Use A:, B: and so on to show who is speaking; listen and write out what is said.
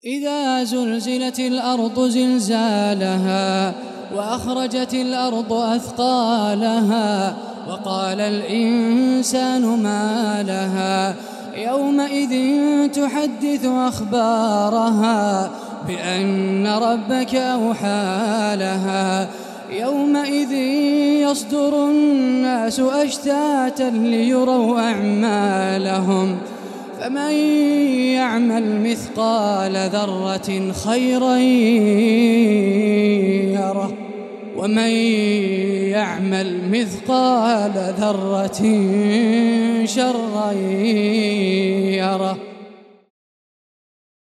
A: إذا زلزلت الأرض زلزالها وأخرجت الأرض أثقالها وقال الإنسان ما لها يومئذ تحدث أخبارها بأن ربك أوحى لها يومئذ يصدر الناس أشتاتا ليروا أعمالهم فمن يعمل مثقال ذرة خيرا يره ومن يعمل مثقال ذرة شرا يره.